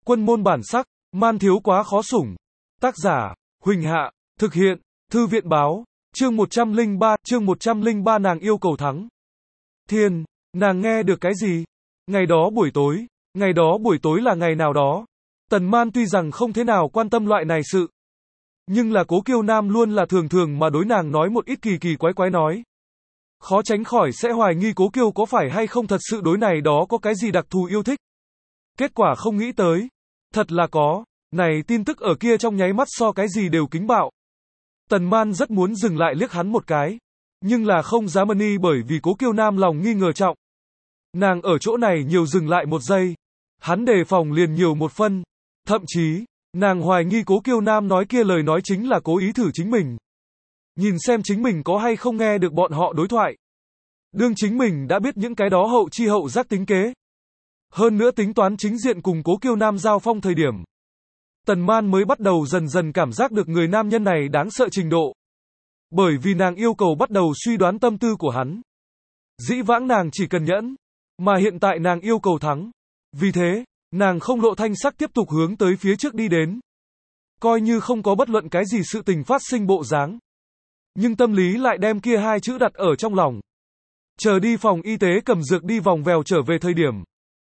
Quân môn bản sắc, man thiếu quá khó sủng. Tác giả, Huỳnh Hạ, thực hiện, Thư viện báo, chương 103 nàng yêu cầu thắng. Thiên, nàng nghe được cái gì? Ngày đó buổi tối là ngày nào đó. Tần Man tuy rằng không thế nào quan tâm loại này sự, nhưng là Cố Kiêu Nam luôn là thường thường mà đối nàng nói một ít kỳ kỳ quái quái nói. Khó tránh khỏi sẽ hoài nghi Cố Kiêu có phải hay không thật sự đối này đó có cái gì đặc thù yêu thích. Kết quả không nghĩ tới. Thật là có. Này tin tức ở kia trong nháy mắt so cái gì đều kính bạo. Tần Man rất muốn dừng lại liếc hắn một cái. Nhưng là không dám ân bởi vì Cố Kiêu Nam lòng nghi ngờ trọng. Nàng ở chỗ này nhiều dừng lại một giây. Hắn đề phòng liền nhiều một phân. Thậm chí, nàng hoài nghi Cố Kiêu Nam nói kia lời nói chính là cố ý thử chính mình. Nhìn xem chính mình có hay không nghe được bọn họ đối thoại. Đương chính mình đã biết những cái đó hậu chi hậu giác tính kế. Hơn nữa tính toán chính diện cùng Cố Kiêu Nam giao phong thời điểm. Tần Man mới bắt đầu dần dần cảm giác được người nam nhân này đáng sợ trình độ. Bởi vì nàng yêu cầu bắt đầu suy đoán tâm tư của hắn. Dĩ vãng nàng chỉ cần nhẫn, mà hiện tại nàng yêu cầu thắng. Vì thế, nàng không lộ thanh sắc tiếp tục hướng tới phía trước đi đến. Coi như không có bất luận cái gì sự tình phát sinh bộ dáng. Nhưng tâm lý lại đem kia hai chữ đặt ở trong lòng. Chờ đi phòng y tế cầm dược đi vòng vèo trở về thời điểm.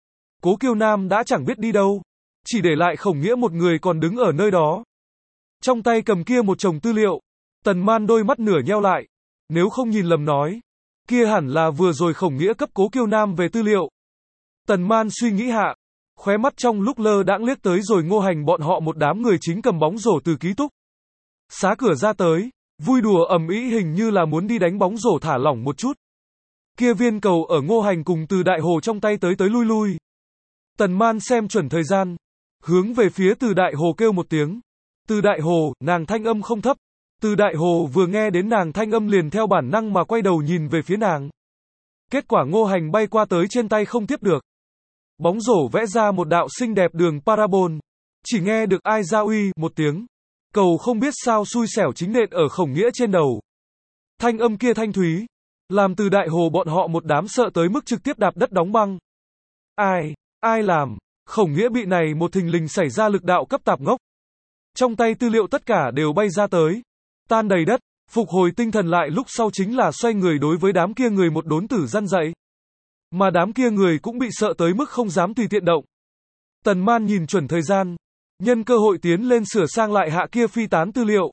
Cố Kiêu Nam đã chẳng biết đi đâu. Chỉ để lại Khổng Nghĩa một người còn đứng ở nơi đó. Trong tay cầm kia một chồng tư liệu. Tần Man đôi mắt nửa nheo lại. Nếu không nhìn lầm nói. Kia hẳn là vừa rồi Khổng Nghĩa cấp Cố Kiêu Nam về tư liệu. Tần Man suy nghĩ hạ. Khóe mắt trong lúc lơ đãng liếc tới rồi Ngô Hành bọn họ một đám người chính cầm bóng rổ từ ký túc xá cửa ra tới. Vui đùa ầm ĩ hình như là muốn đi đánh bóng rổ thả lỏng một chút. Kia viên cầu ở Ngô Hành cùng Từ Đại Hồ trong tay tới lui lui. Tần Man xem chuẩn thời gian. Hướng về phía Từ Đại Hồ kêu một tiếng. Từ Đại Hồ, nàng thanh âm không thấp. Từ Đại Hồ vừa nghe đến nàng thanh âm liền theo bản năng mà quay đầu nhìn về phía nàng. Kết quả Ngô Hành bay qua tới trên tay không tiếp được. Bóng rổ vẽ ra một đạo xinh đẹp đường parabol. Chỉ nghe được ai ra uy một tiếng. Cầu không biết sao xui xẻo chính nện ở Khổng Nghĩa trên đầu. Thanh âm kia thanh thúy. Làm Từ Đại Hồ bọn họ một đám sợ tới mức trực tiếp đạp đất đóng băng. Ai làm? Khổng Nghĩa bị này một thình lình xảy ra lực đạo cấp tạp ngốc. Trong tay tư liệu tất cả đều bay ra tới. Tan đầy đất, phục hồi tinh thần lại lúc sau chính là xoay người đối với đám kia người một đốn tử răn dậy. Mà đám kia người cũng bị sợ tới mức không dám tùy tiện động. Tần Man nhìn chuẩn thời gian. Nhân cơ hội tiến lên sửa sang lại hạ kia phi tán tư liệu.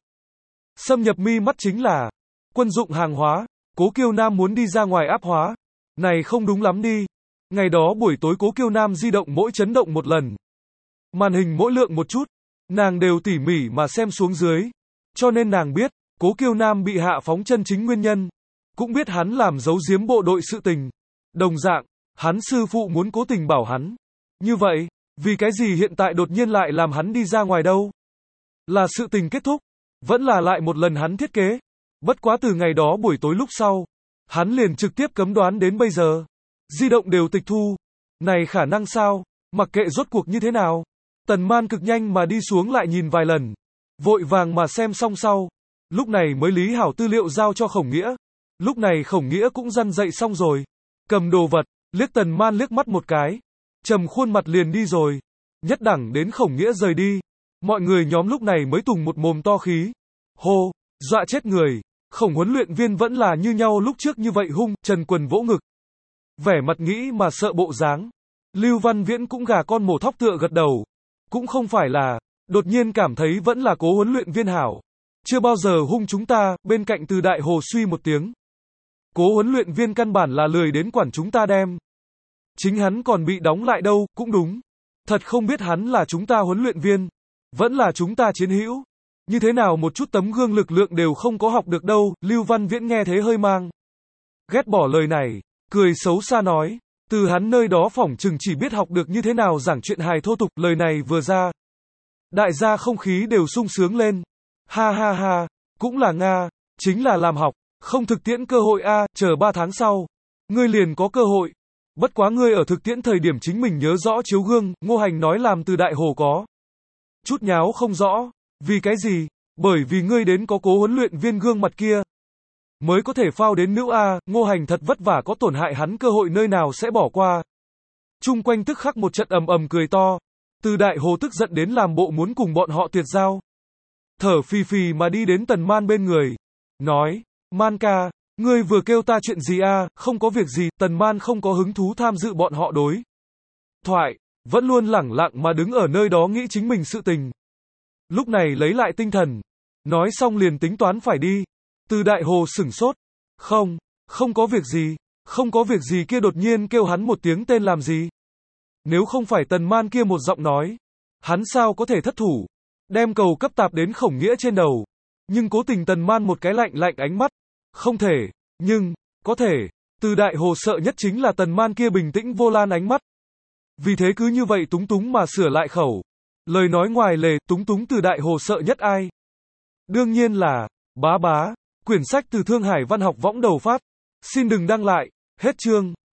Xâm nhập mi mắt chính là quân dụng hàng hóa. Cố Kiêu Nam muốn đi ra ngoài áp hóa. Này không đúng lắm đi. Ngày đó buổi tối Cố Kiêu Nam di động mỗi chấn động một lần. Màn hình mỗi lượng một chút. Nàng đều tỉ mỉ mà xem xuống dưới. Cho nên nàng biết, Cố Kiêu Nam bị hạ phóng chân chính nguyên nhân. Cũng biết hắn làm giấu giếm bộ đội sự tình. Đồng dạng, hắn sư phụ muốn cố tình bảo hắn. Như vậy, vì cái gì hiện tại đột nhiên lại làm hắn đi ra ngoài đâu? Là sự tình kết thúc. Vẫn là lại một lần hắn thiết kế. Bất quá từ ngày đó buổi tối lúc sau. Hắn liền trực tiếp cấm đoán đến bây giờ. Di động đều tịch thu. Này khả năng sao? Mặc kệ rốt cuộc như thế nào. Tần Man cực nhanh mà đi xuống lại nhìn vài lần. Vội vàng mà xem xong sau. Lúc này mới lý hảo tư liệu giao cho Khổng Nghĩa. Lúc này Khổng Nghĩa cũng răn dậy xong rồi. Cầm đồ vật, liếc Tần Man liếc mắt một cái. Trầm khuôn mặt liền đi rồi. Nhất đẳng đến Khổng Nghĩa rời đi. Mọi người nhóm lúc này mới tùng một mồm to khí. Hô, dọa chết người. Khổng huấn luyện viên vẫn là như nhau lúc trước như vậy hung, Trần Quần vỗ ngực. Vẻ mặt nghĩ mà sợ bộ dáng. Lưu Văn Viễn cũng gà con mổ thóc tựa gật đầu. Cũng không phải là, đột nhiên cảm thấy vẫn là Cố huấn luyện viên hảo. Chưa bao giờ hung chúng ta, bên cạnh Từ Đại Hồ suy một tiếng. Cố huấn luyện viên căn bản là lười đến quản chúng ta đem. Chính hắn còn bị đóng lại đâu, cũng đúng. Thật không biết hắn là chúng ta huấn luyện viên. Vẫn là chúng ta chiến hữu. Như thế nào một chút tấm gương lực lượng đều không có học được đâu, Lưu Văn Viễn nghe thế hơi mang. Ghét bỏ lời này, cười xấu xa nói. Từ hắn nơi đó phỏng chừng chỉ biết học được như thế nào giảng chuyện hài thô tục, lời này vừa ra. Đại gia không khí đều sung sướng lên. Ha ha ha, cũng là Nga, chính là làm học, không thực tiễn cơ hội a, chờ 3 tháng sau. Ngươi liền có cơ hội. Bất quá ngươi ở thực tiễn thời điểm chính mình nhớ rõ chiếu gương, Ngô Hành nói làm Từ Đại Hồ có. Chút nháo không rõ, vì cái gì? Bởi vì ngươi đến có Cố huấn luyện viên gương mặt kia. Mới có thể phao đến nữ A, Ngô Hành thật vất vả có tổn hại hắn cơ hội nơi nào sẽ bỏ qua. Chung quanh tức khắc một trận ầm ầm cười to. Từ Đại Hồ tức giận đến làm bộ muốn cùng bọn họ tuyệt giao. Thở phì phì mà đi đến Tần Man bên người. Nói, Man ca, ngươi vừa kêu ta chuyện gì à, không có việc gì, Tần Man không có hứng thú tham dự bọn họ đối thoại, vẫn luôn lẳng lặng mà đứng ở nơi đó nghĩ chính mình sự tình. Lúc này lấy lại tinh thần, nói xong liền tính toán phải đi. Từ Đại Hồ sửng sốt. Không có việc gì, không có việc gì kia đột nhiên kêu hắn một tiếng tên làm gì. Nếu không phải Tần Man kia một giọng nói, hắn sao có thể thất thủ, đem cầu cấp tạp đến Khổng Nghĩa trên đầu. Nhưng cố tình Tần Man một cái lạnh lạnh ánh mắt. Không thể, nhưng, có thể. Từ Đại Hồ sợ nhất chính là Tần Man kia bình tĩnh vô lan ánh mắt. Vì thế cứ như vậy túng túng mà sửa lại khẩu. Lời nói ngoài lề, túng túng Từ Đại Hồ sợ nhất ai? Đương nhiên là, bá bá. Quyển sách từ Thương Hải Văn học võng đầu phát. Xin đừng đăng lại, hết chương.